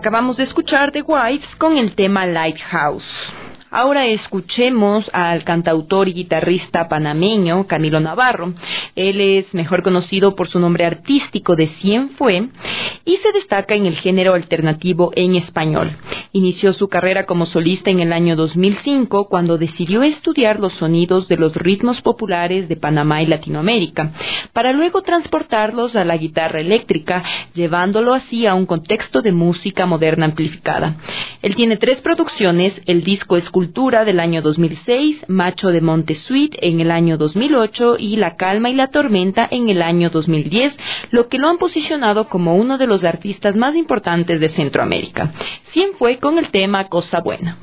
Acabamos de escuchar The Wives con el tema Lighthouse. Ahora escuchemos al cantautor y guitarrista panameño Camilo Navarro. Él es mejor conocido por su nombre artístico de Cienfuegos y se destaca en el género alternativo en español. Inició su carrera como solista en el año 2005 cuando decidió estudiar los sonidos de los ritmos populares de Panamá y Latinoamérica, para luego transportarlos a la guitarra eléctrica, llevándolo así a un contexto de música moderna amplificada. Él tiene 3 producciones: el disco Escultura del año 2006, Macho de Montesuit en el año 2008 y La Calma y la Tormenta en el año 2010, lo que lo han posicionado como uno de los artistas más importantes de Centroamérica. Cienfuegos con el tema Cosa Buena.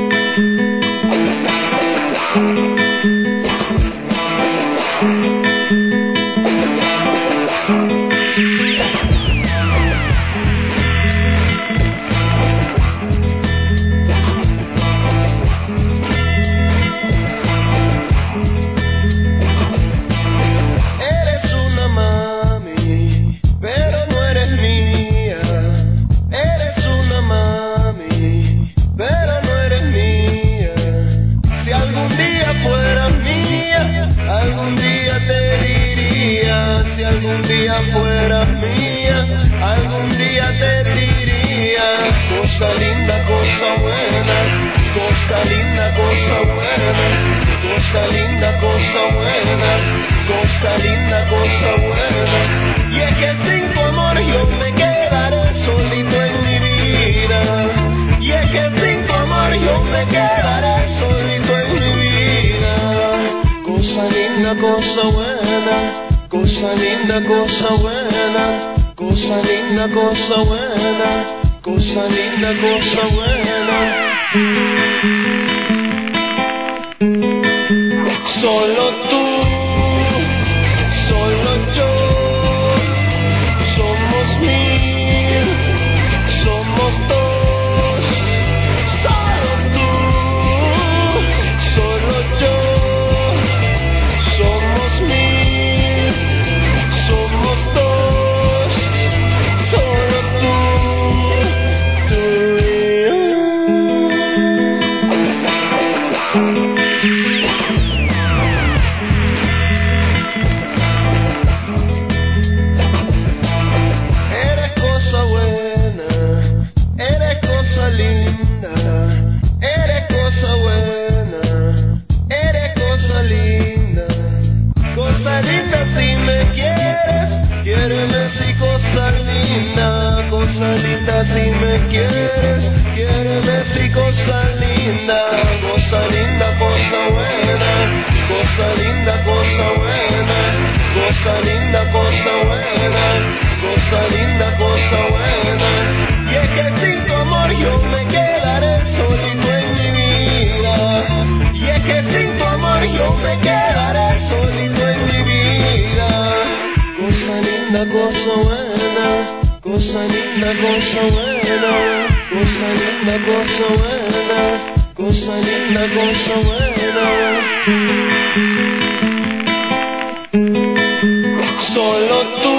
Fueras mía, algún día te diría, cosa linda, cosa buena, cosa linda, cosa buena, cosa linda, cosa buena, cosa linda, cosa buena. Y es que sin tu amor yo me quedaré solito en mi vida. Y es que sin tu amor yo me quedaré solito en mi vida. Cosa linda, cosa buena, cosa linda, cosa buena, cosa linda, cosa buena, cosa linda, cosa buena. Solo tú, solo yo, somos 1000, somos 2. Solo tú, solo yo, somos 1000. Somos 2, solo tú y yo. Eres cosa buena, eres cosa linda, eres cosa buena, eres cosa linda. Cosa linda si me quieres, quiéreme si cosa linda. Cosa linda si me quieres, quiéreme si cosa linda. Cosa linda, cosa buena, cosa linda, cosa buena, cosa linda, cosa buena, cosa linda, cosa buena. Y es que sin tu amor yo me quedaré solito en mi vida. Y es que sin tu amor yo me quedaré solito en mi vida. Cosa linda, cosa buena, cosa linda, cosa buena, cosa linda, cosa buena, cosa linda, cosa buena. Solo tú,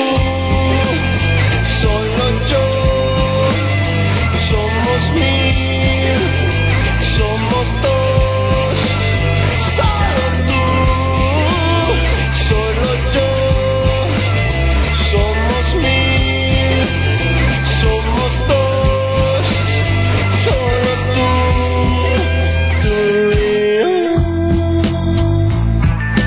solo yo, somos 1000, somos 2. Solo tú, solo yo, somos 1000, somos 2. Solo tú y yo.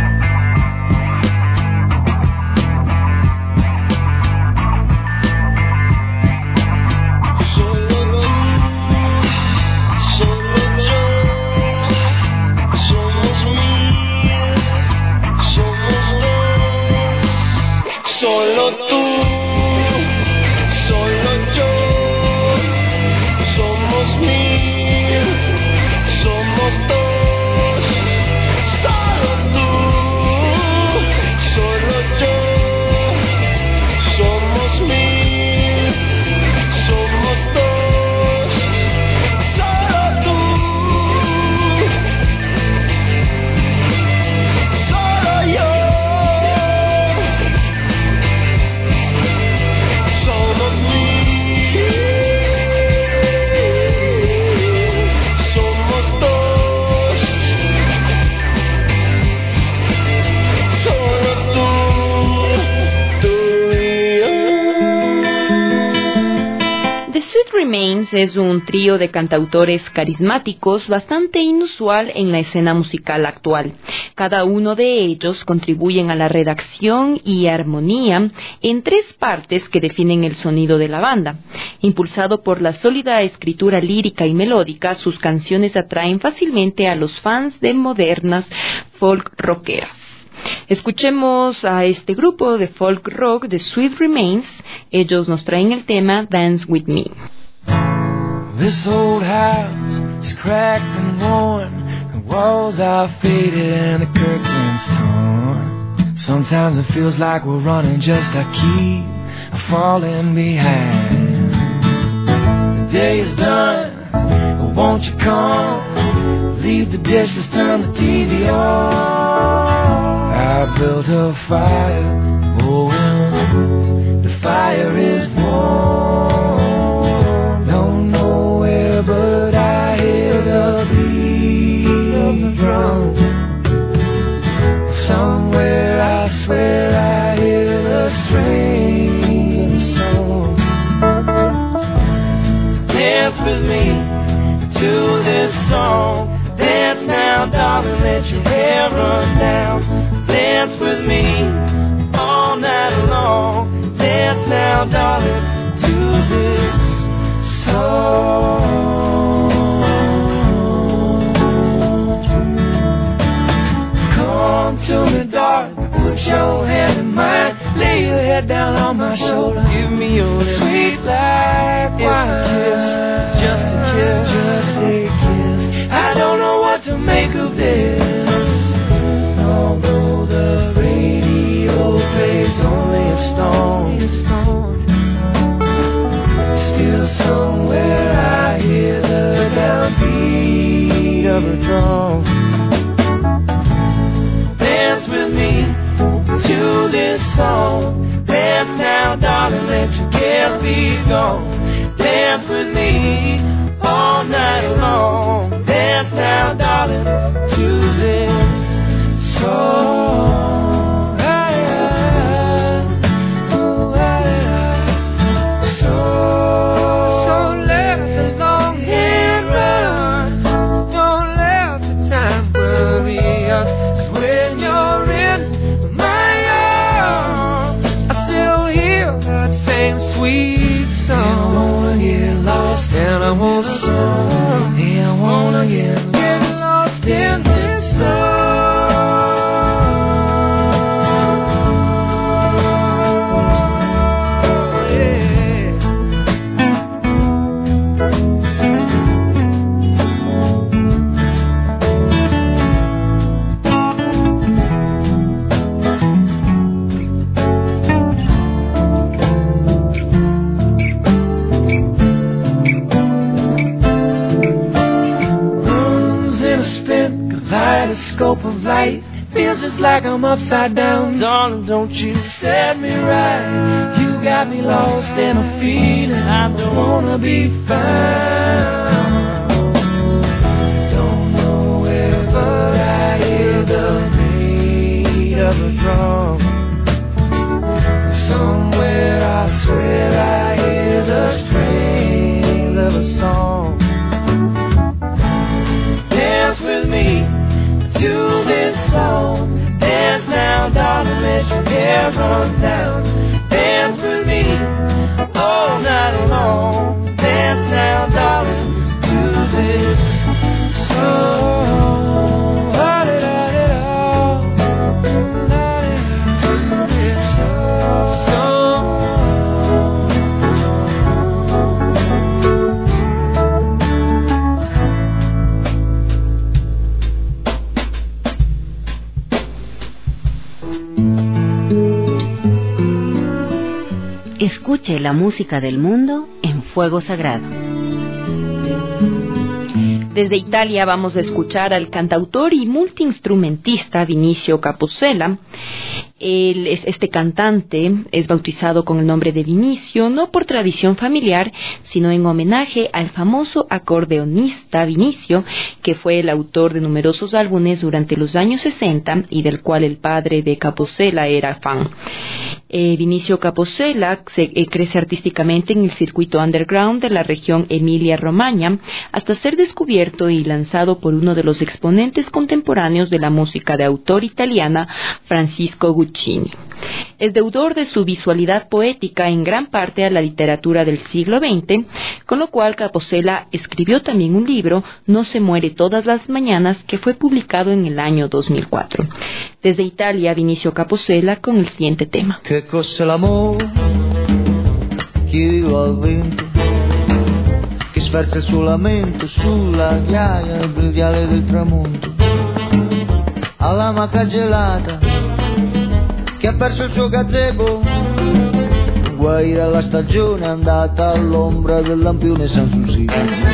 Remains es un trío de cantautores carismáticos bastante inusual en la escena musical actual. Cada uno de ellos contribuyen a la redacción y armonía en 3 partes que definen el sonido de la banda. Impulsado por la sólida escritura lírica y melódica, sus canciones atraen fácilmente a los fans de modernas folk rockeras. Escuchemos a este grupo de folk rock de Sweet Remains. Ellos nos traen el tema Dance With Me. This old house is cracked and worn. The walls are faded and the curtains torn. Sometimes it feels like we're running just to keep falling behind. The day is done, but won't you come? Leave the dishes, turn the TV on. I built a fire, oh well, the fire is warm. Don't know where, but I hear the beat of the drum. Somewhere I swear I hear the strings of the song. Dance with me to this song. Dance now, darling, let your hair run down. Dance with me all night long. Dance now, darling, to this song. Come to me, darling, put your hand in mine. Lay your head down on my shoulder. Give me your sweet black wine kiss. Just a kiss, just a kiss. I don't know what to make of this. Although the radio plays only a stone, still somewhere I hear the downbeat of a drum. Dance with me to this song. Dance now, darling, let your cares be gone. Dance with me all night long. Dance now, darling, to this song. So let the long hair run. Don't let the time worry us. 'Cause when you're in my arms, I still hear that same sweet song. And I wanna get lost in a whole song. Yeah, I wanna get lost in this song. Scope of light feels just like I'm upside down. Darling, don't you set me right. You got me lost in a feeling I don't wanna be found. Don't know where, but I hear the beat of a drum. Somewhere I swear I hear the strings of a song. Dance with me to this song. Dance now, darling, let your hair run down. Dance with me all night long. Dance now, darling, to this song. Escuche la música del mundo en Fuego Sagrado. Desde Italia vamos a escuchar al cantautor y multiinstrumentista Vinicio Capocella. Este cantante es bautizado con el nombre de Vinicio, no por tradición familiar, sino en homenaje al famoso acordeonista Vinicio, que fue el autor de numerosos álbumes durante los años 60 y del cual el padre de Capossela era fan. Vinicio Capossela crece artísticamente en el circuito underground de la región Emilia-Romagna hasta ser descubierto y lanzado por uno de los exponentes contemporáneos de la música de autor italiana, Francisco Guccini. Es deudor de su visualidad poética en gran parte a la literatura del siglo XX, con lo cual Capossela escribió también un libro, No se muere todas las mañanas, que fue publicado en el año 2004. Desde Italia, Vinicio Capossela con el siguiente tema. Che cos'è l'amore? Chiedo al vento che sferza il suo lamento sulla ghiaia del viale del tramonto, alla maca gelata che ha perso il suo gazebo, guaira la stagione andata all'ombra del lampione Sanssouci.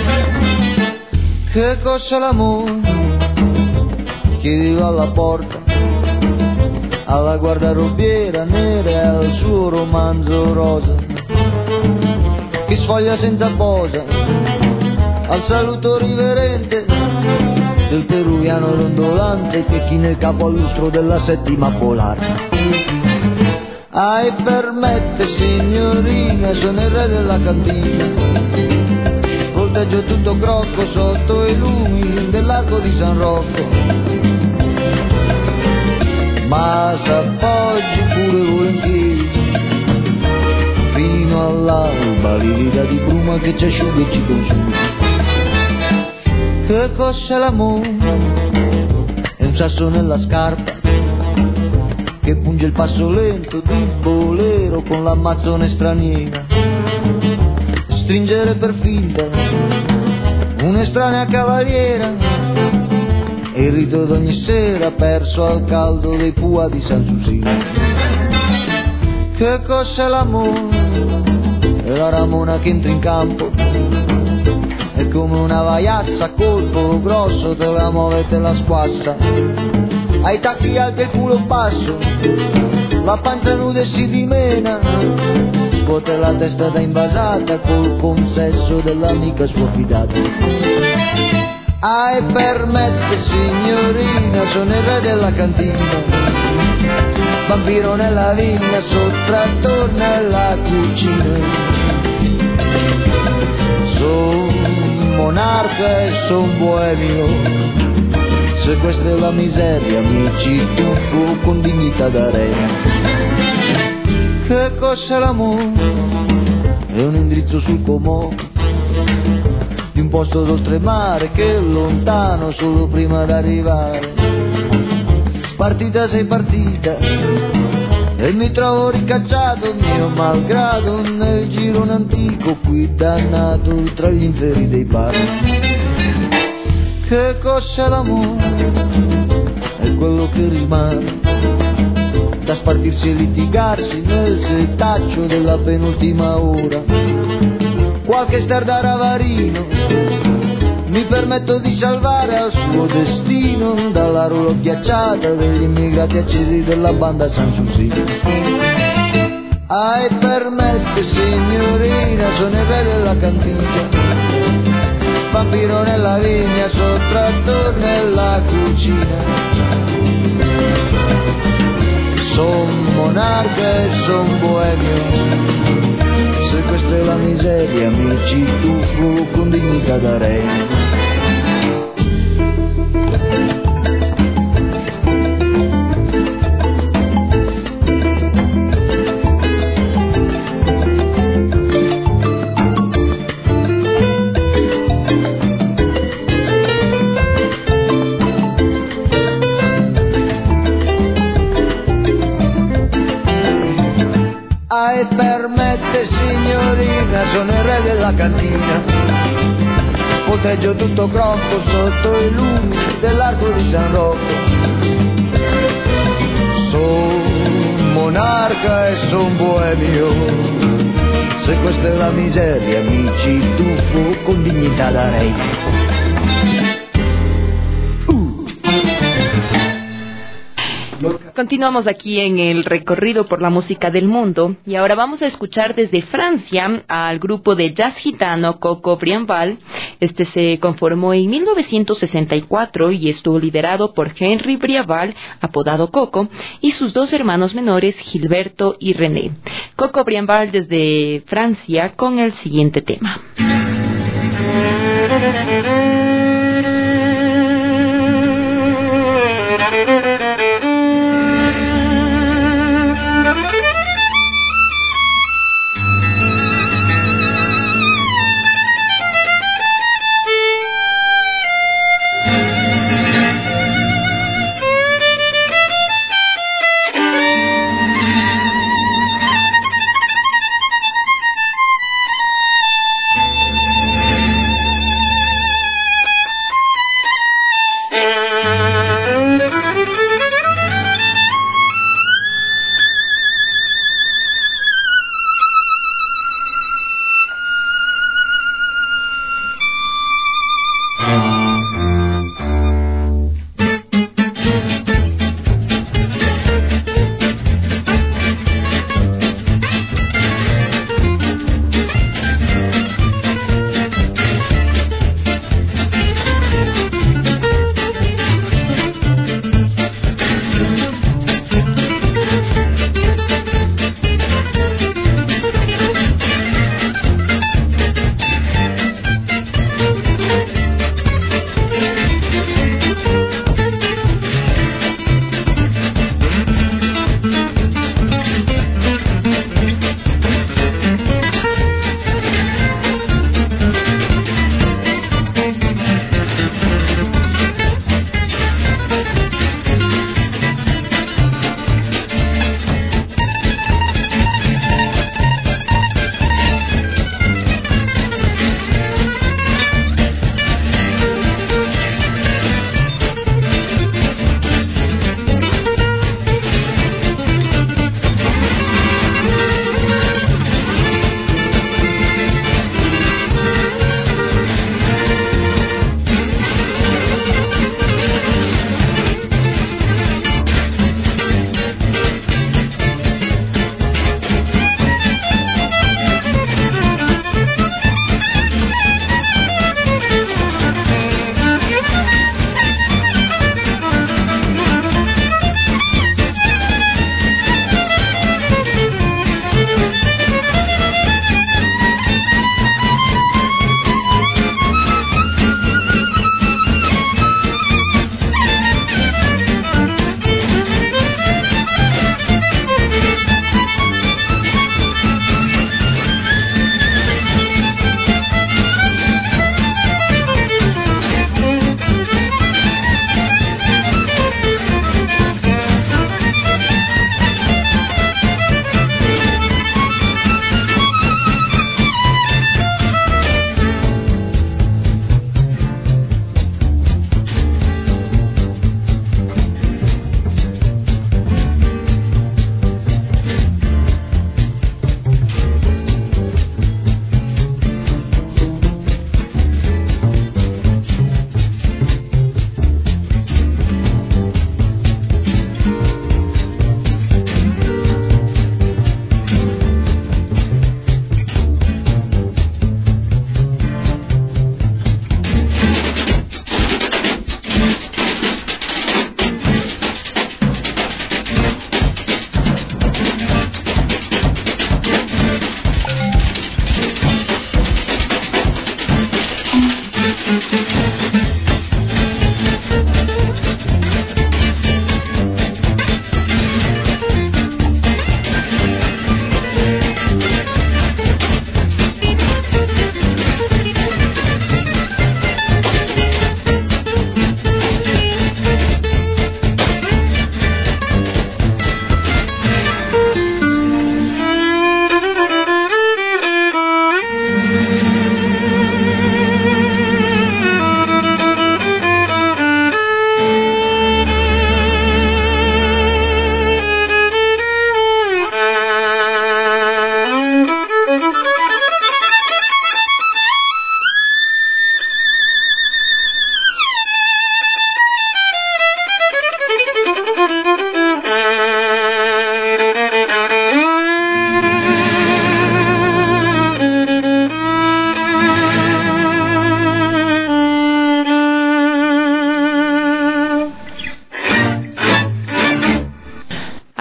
Che cos'è l'amore? Chiedevo alla porta, alla guardarobiera nera e al suo romanzo rosa che sfoglia senza posa, al saluto riverente del peruviano dondolante che china il capo al lustro della settima polare. Permette signorina, sono il re della cantina, volteggio tutto crocco sotto i lumi dell'arco di San Rocco, ma s'appoggi pure volentieri fino all'alba, livida di bruma che ci asciuga e ci consuma. Che cos'è l'amore? È un sasso nella scarpa che punge il passo lento di bolero con l'ammazzone straniera, stringere per finta un'estranea cavaliera e il rito d'ogni sera perso al caldo dei pua di Sanssouci. Che cos'è l'amore? È la ramona che entra in campo, è come una vaiassa a colpo grosso, te la muove e te la squassa, ai tacchi alti e il culo basso, la pancia nuda e si dimena, scuote la testa da invasata col consesso dell'amica sua fidata. Permette signorina, sono il re della cantina, vampiro nella vigna, sottrattor nella cucina, son monarca e son boemio, se questa è la miseria mi ci tuffo con dignità da re. Che cos'è l'amore? È un indirizzo sul Comò di un posto d'oltremare che è lontano solo prima d'arrivare. Partita sei partita e mi trovo ricacciato mio malgrado nel girone antico qui dannato tra gli inferi dei bar. Che cos'è l'amore? È quello che rimane da spartirsi e litigarsi nel setaccio della penultima ora. Qualche star da ravarino mi permetto di salvare al suo destino dalla roulotte ghiacciata degli immigrati accesi della banda Sanssouci. Permette signorina, sono il re della cantina, vampiro nella vigna, sottrattor nella cucina, son monarca e son boemio, se questa è la miseria mi ci tuffo con dignità da re. Permette signorina, sono il re della cantina, volteggio tutto crocco sotto i lumi dell'arco di San Rocco, son monarca e son boemio, se questa è la miseria mi ci tuffo con dignità da re. Continuamos aquí en el recorrido por la música del mundo y ahora vamos a escuchar desde Francia al grupo de jazz gitano Coco Brianval. Este se conformó en 1964 y estuvo liderado por Henry Brianval, apodado Coco, y sus dos hermanos menores Gilberto y René. Coco Brianval desde Francia con el siguiente tema.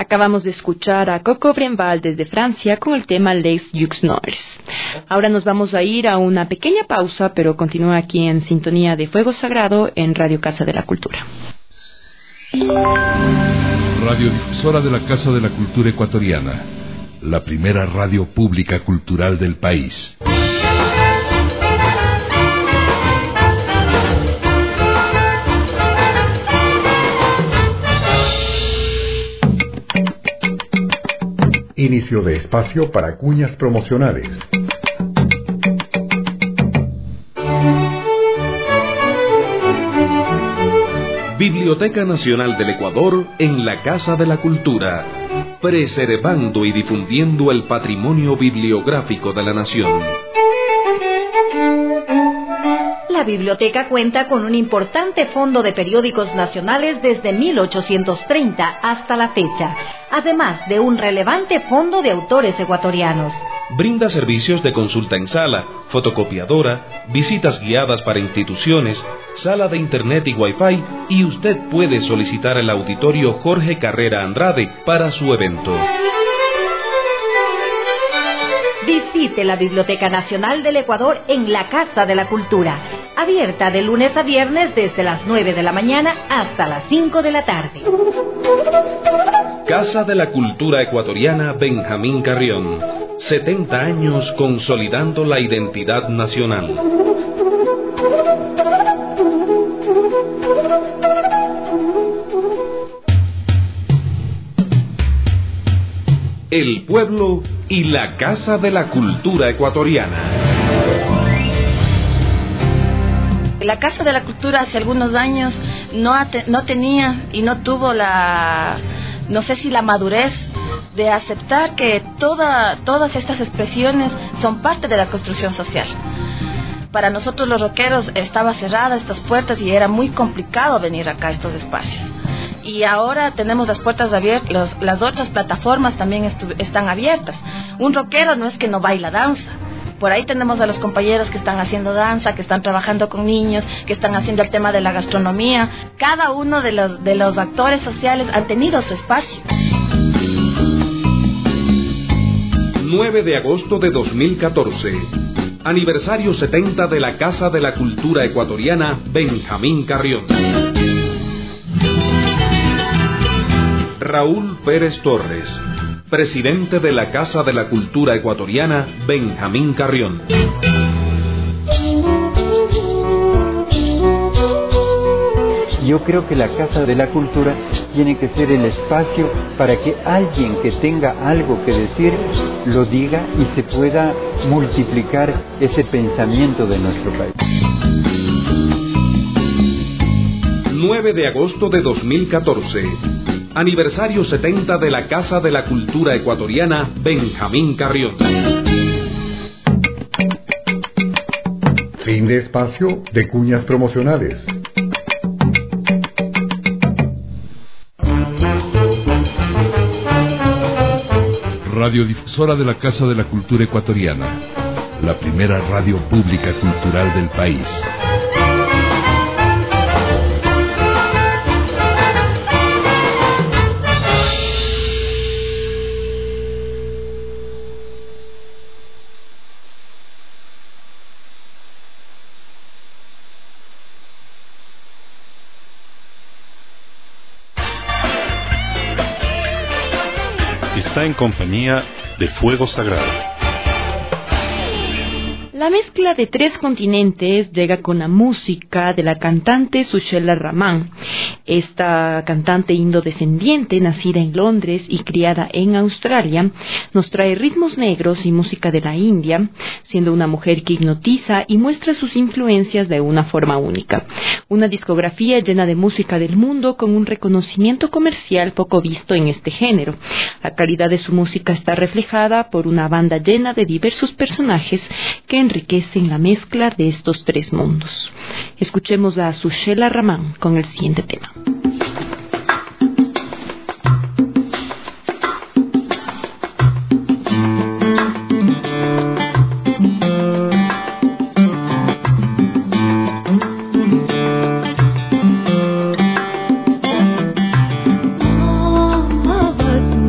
Acabamos de escuchar a Coco Brenval desde Francia con el tema Les Juxnors. Ahora nos vamos a ir a una pequeña pausa, pero continúa aquí en sintonía de Fuego Sagrado en Radio Casa de la Cultura. Radiodifusora de la Casa de la Cultura Ecuatoriana, la primera radio pública cultural del país. Inicio de espacio para cuñas promocionales. Biblioteca Nacional del Ecuador en la Casa de la Cultura, preservando y difundiendo el patrimonio bibliográfico de la nación. La biblioteca cuenta con un importante fondo de periódicos nacionales desde 1830 hasta la fecha, además de un relevante fondo de autores ecuatorianos. Brinda servicios de consulta en sala, fotocopiadora, visitas guiadas para instituciones, sala de internet y wifi, y usted puede solicitar el auditorio Jorge Carrera Andrade para su evento. Visite la Biblioteca Nacional del Ecuador en la Casa de la Cultura, abierta de lunes a viernes desde las 9 de la mañana hasta las 5 de la tarde. Casa de la Cultura Ecuatoriana Benjamín Carrión, 70 años consolidando la identidad nacional. El pueblo y la Casa de la Cultura Ecuatoriana. La Casa de la Cultura hace algunos años no tenía y no tuvo la madurez de aceptar que todas estas expresiones son parte de la construcción social. Para nosotros los rockeros estaba cerradas estas puertas y era muy complicado venir acá a estos espacios. Y ahora tenemos las puertas abiertas, las otras plataformas también están abiertas. Un rockero no es que no baila danza. Por ahí tenemos a los compañeros que están haciendo danza, que están trabajando con niños, que están haciendo el tema de la gastronomía. Cada uno de los actores sociales han tenido su espacio. 9 de agosto de 2014. Aniversario 70 de la Casa de la Cultura Ecuatoriana Benjamín Carrión. Raúl Pérez Torres, presidente de la Casa de la Cultura Ecuatoriana Benjamín Carrión. Yo creo que la Casa de la Cultura tiene que ser el espacio para que alguien que tenga algo que decir lo diga y se pueda multiplicar ese pensamiento de nuestro país. 9 de agosto de 2014. Aniversario 70 de la Casa de la Cultura Ecuatoriana Benjamín Carrión. Fin de espacio de cuñas promocionales. Radiodifusora de la Casa de la Cultura Ecuatoriana, la primera radio pública cultural del país. Está en compañía de Fuego Sagrado. La mezcla de 3 continentes llega con la música de la cantante Sushela Rahman. Esta cantante indodescendiente, nacida en Londres y criada en Australia, nos trae ritmos negros y música de la India, siendo una mujer que hipnotiza y muestra sus influencias de una forma única. Una discografía llena de música del mundo con un reconocimiento comercial poco visto en este género. La calidad de su música está reflejada por una banda llena de diversos personajes que enriquecen la mezcla de estos 3 mundos. Escuchemos a Sushela Rahman con el siguiente tema. मोहब्बत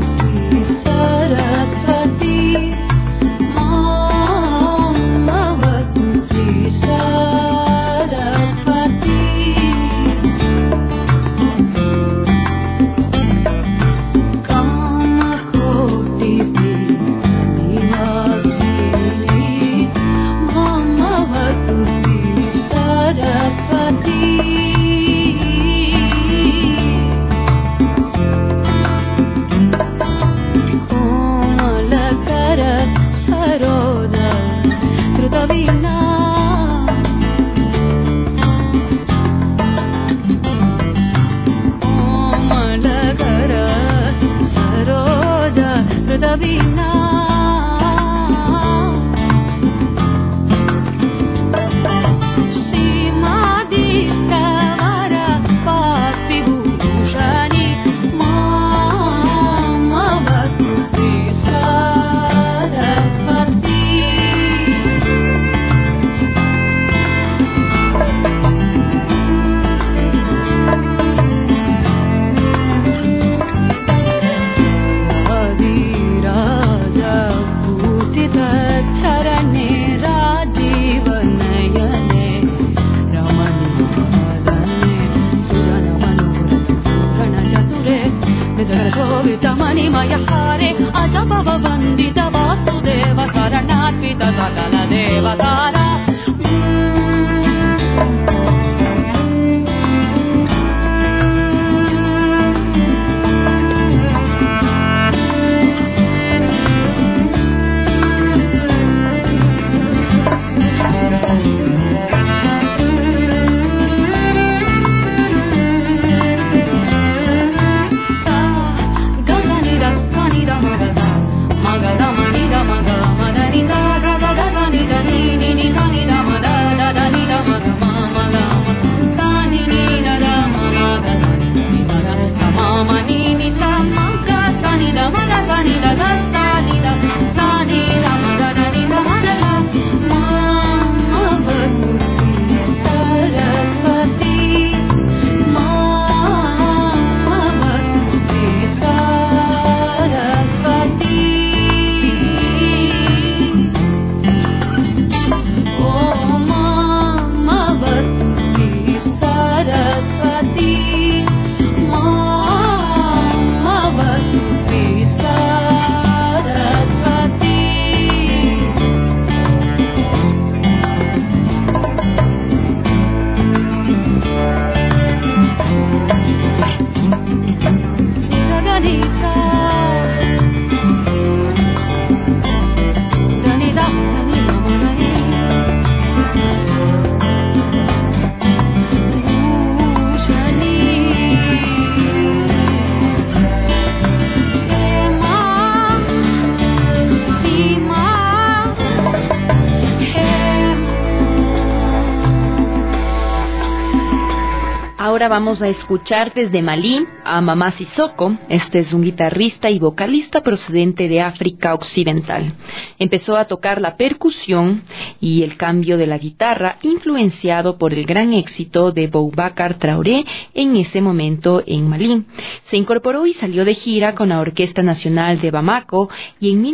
Ahora vamos a escuchar desde Malí a Mamá Sissoko. Este es un guitarrista y vocalista procedente de África Occidental. Empezó a tocar la percusión y el cambio de la guitarra, influenciado por el gran éxito de Boubacar Traoré en ese momento en Malí. Se incorporó y salió de gira con la Orquesta Nacional de Bamako y en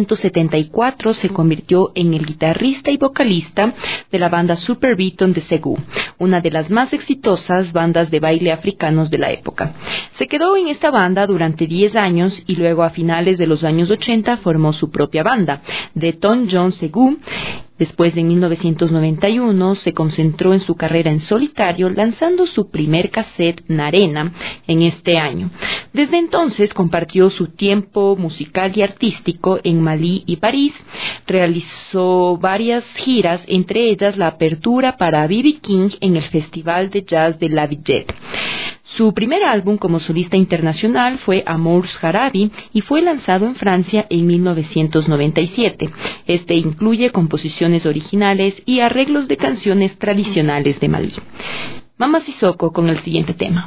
1974 se convirtió en el guitarrista y vocalista de la banda Super Beaton de Ségou, una de las más exitosas bandas de baile africanos de la época. Se quedó en esta banda durante 10 años y luego a finales de los años 80 formó su propia banda, The Tom John Ségou. Después, en 1991, se concentró en su carrera en solitario, lanzando su primer cassette, Narena, en este año. Desde entonces compartió su tiempo musical y artístico en Malí y París. Realizó varias giras, entre ellas la apertura para B.B. King en el Festival de Jazz de La Villette. Su primer álbum como solista internacional fue Amours Harabi y fue lanzado en Francia en 1997. Este incluye composiciones originales y arreglos de canciones tradicionales de Malí. Mamá Sissoko con el siguiente tema.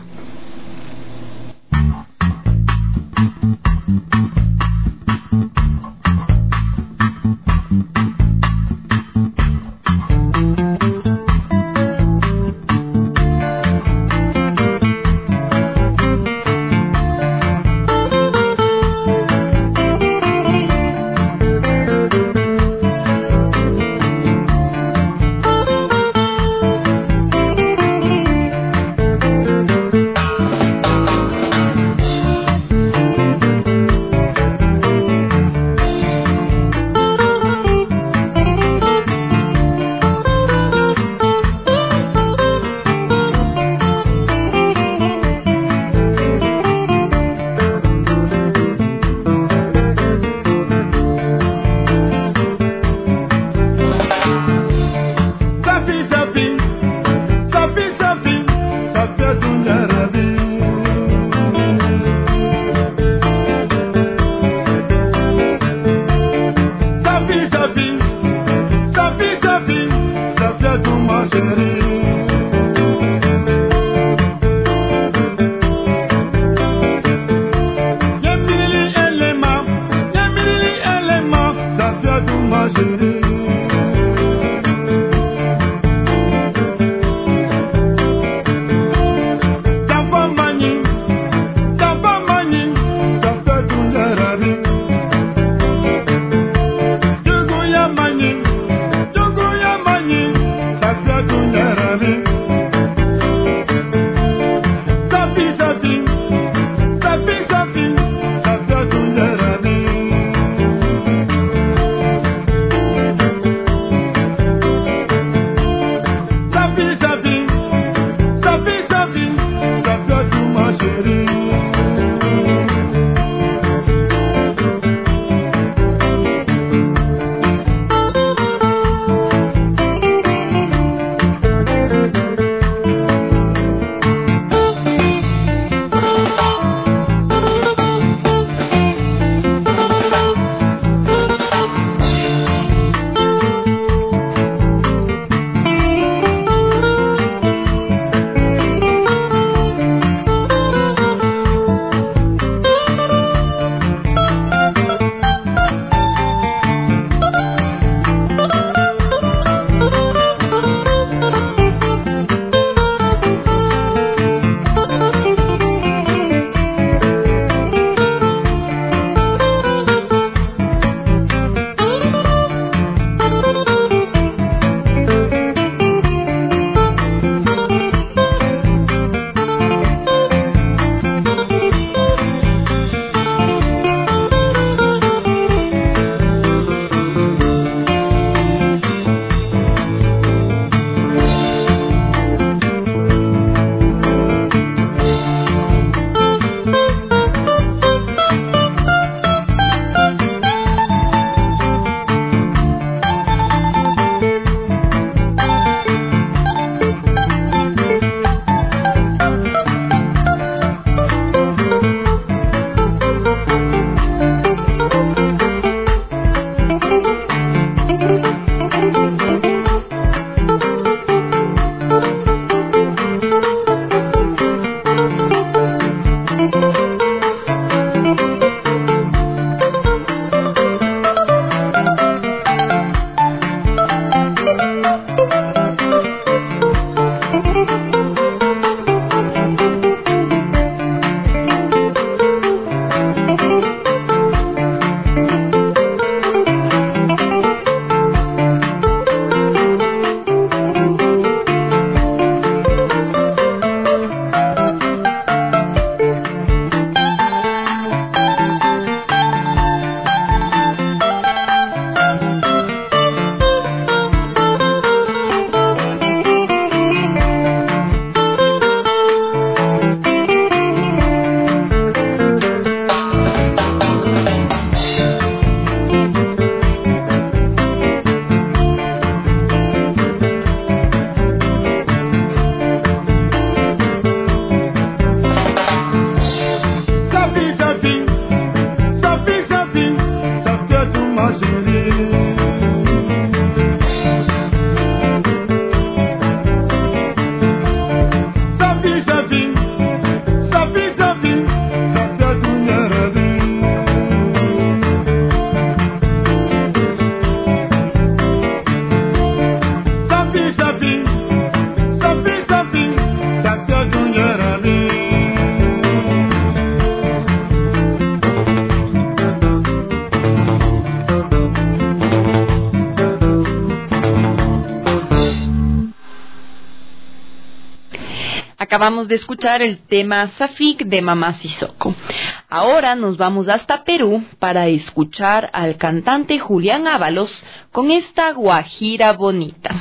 Acabamos de escuchar el tema Safik de Mamá Sissoko. Ahora nos vamos hasta Perú para escuchar al cantante Julián Ábalos con esta guajira bonita.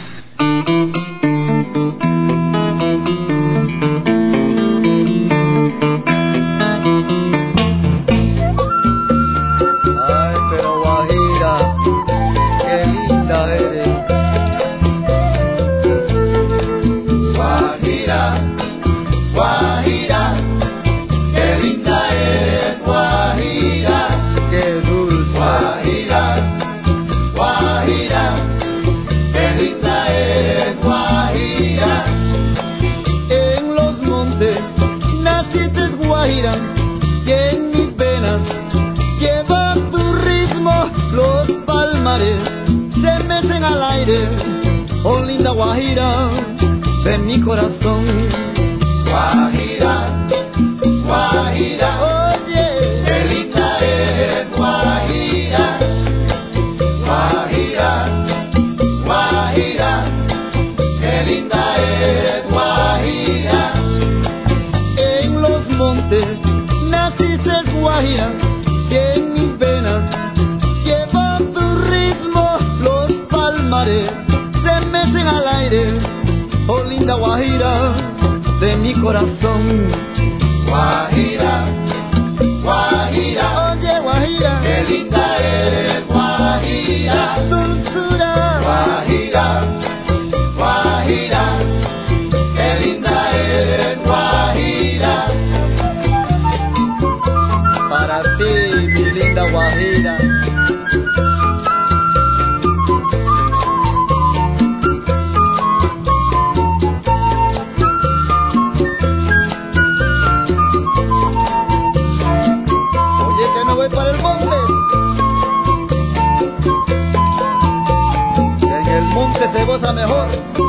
Ay, pero guajira, qué linda eres. Guajira, guajira, qué linda eres, guajira, qué dulce. Guajira, guajira, qué linda eres, guajira. En los montes naciste, guajira, y en mis venas lleva tu ritmo. Los palmares se mecen al aire, oh linda guajira de mi corazón. Guajira, guajira, oye, qué linda eres, guajira. Guajira, guajira, qué linda eres, guajira. En los montes naciste, guajira, y en mis venas lleva tu ritmo. Los palmares se mecen al aire, oh linda guajira de mi corazón. Guajira, guajira, oye guajira, qué linda eres, guajira. Dulzura, guajira, guajira, qué linda eres, guajira. Para ti, mi linda guajira. Para el monte, en el monte se goza mejor.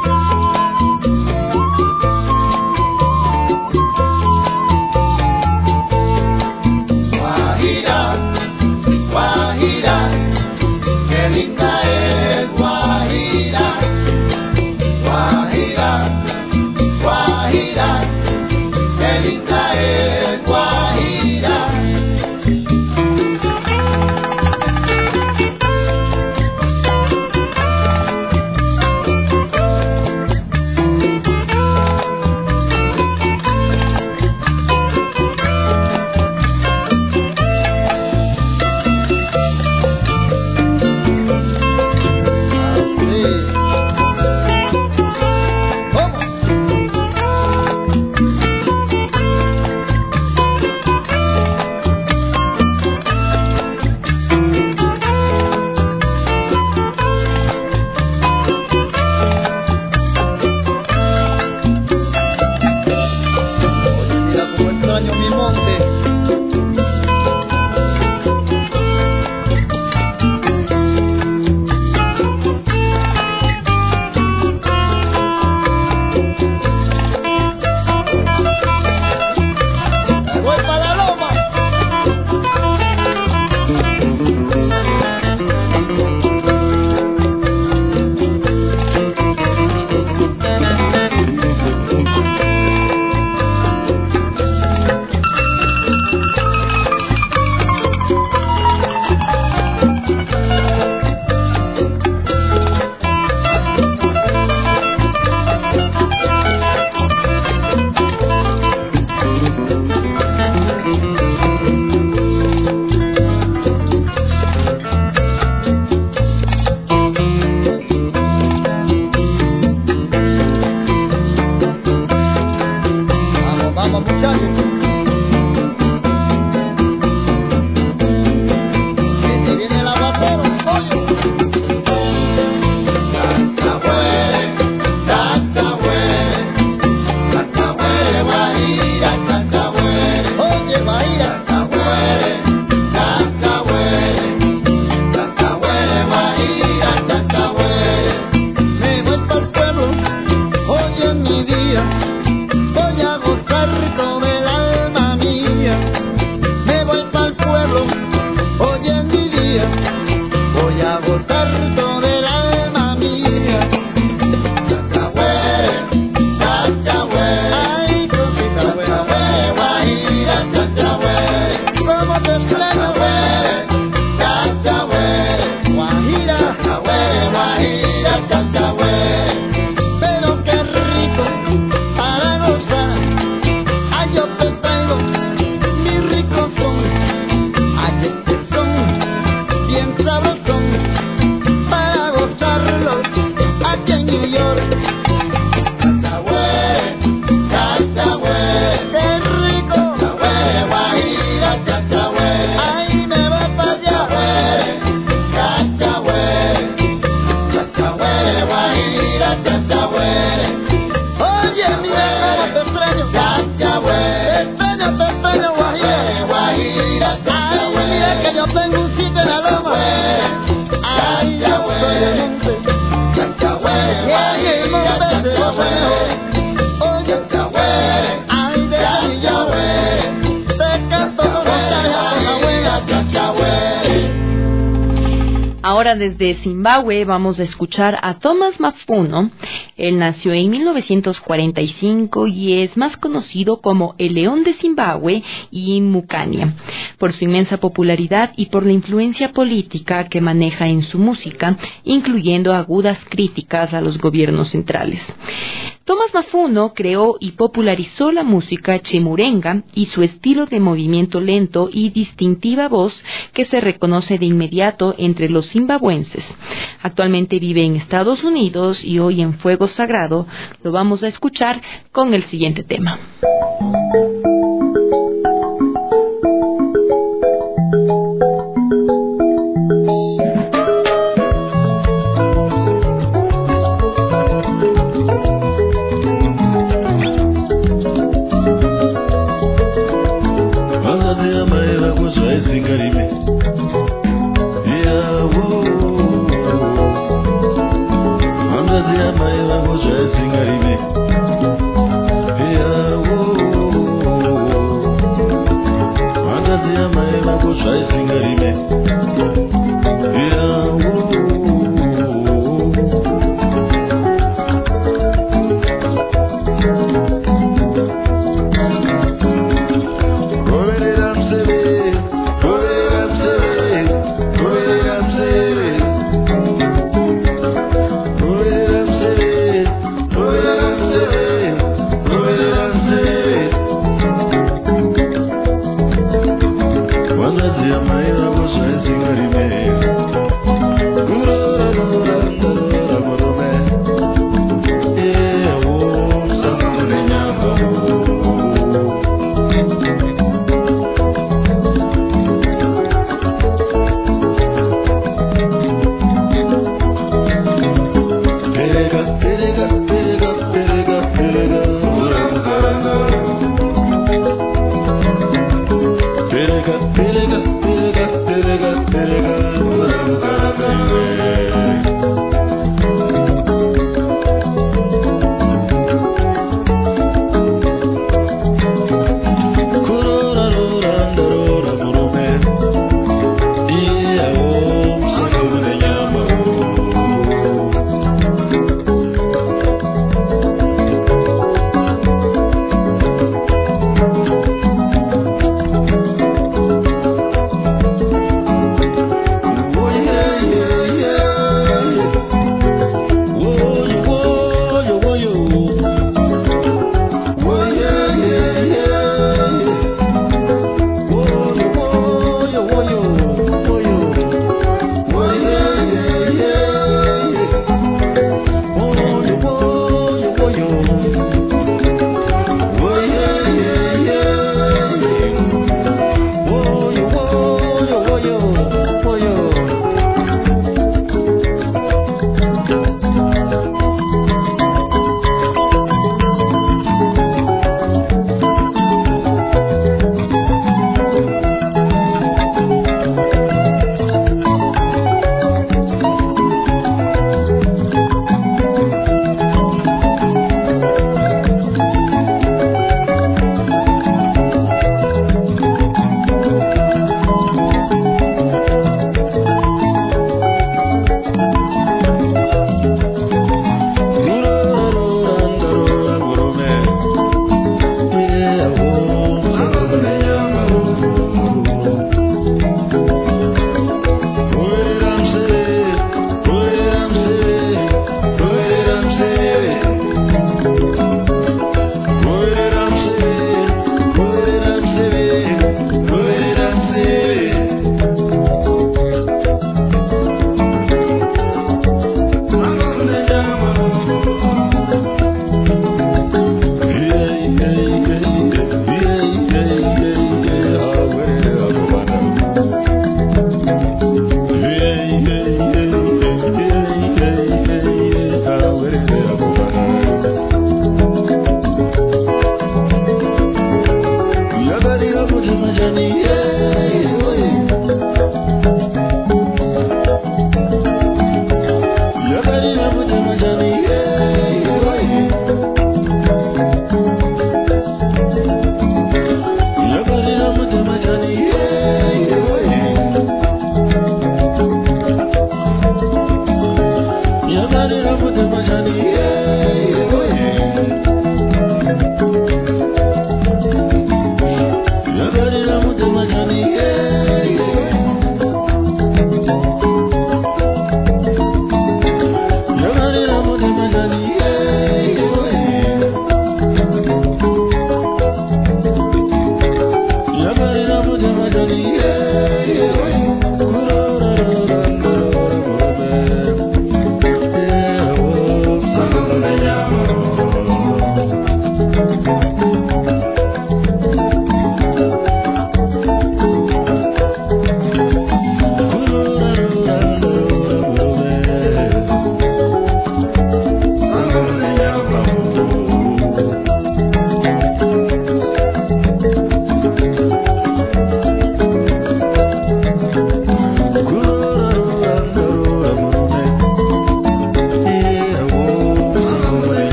Guajira, guajira, qué linda eres, guajira. Guajira, guajira, qué linda eres, guajira. Voy a gozar con el alma. Ahora desde Zimbabue vamos a escuchar a Thomas Mafuno. Él nació en 1945 y es más conocido como el León de Zimbabue y Mukania, por su inmensa popularidad y por la influencia política que maneja en su música, incluyendo agudas críticas a los gobiernos centrales. Thomas Mafuno creó y popularizó la música chimurenga y su estilo de movimiento lento y distintiva voz que se reconoce de inmediato entre los zimbabuenses. Actualmente vive en Estados Unidos y hoy en Fuego Sagrado lo vamos a escuchar con el siguiente tema. Perega,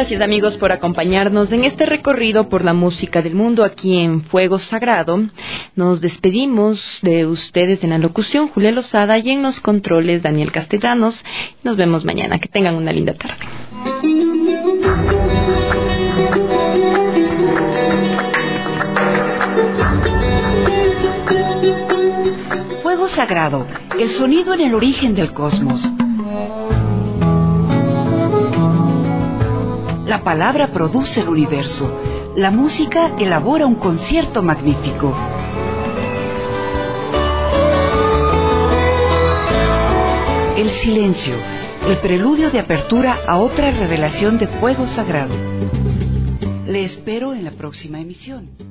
Gracias amigos por acompañarnos en este recorrido por la música del mundo aquí en Fuego Sagrado. Nos despedimos de ustedes en la locución Julia Lozada y en los controles Daniel Castellanos. Nos vemos mañana. Que tengan una linda tarde. Fuego Sagrado, el sonido en el origen del cosmos. La palabra produce el universo. La música elabora un concierto magnífico. El silencio, el preludio de apertura a otra revelación de Fuego Sagrado. Le espero en la próxima emisión.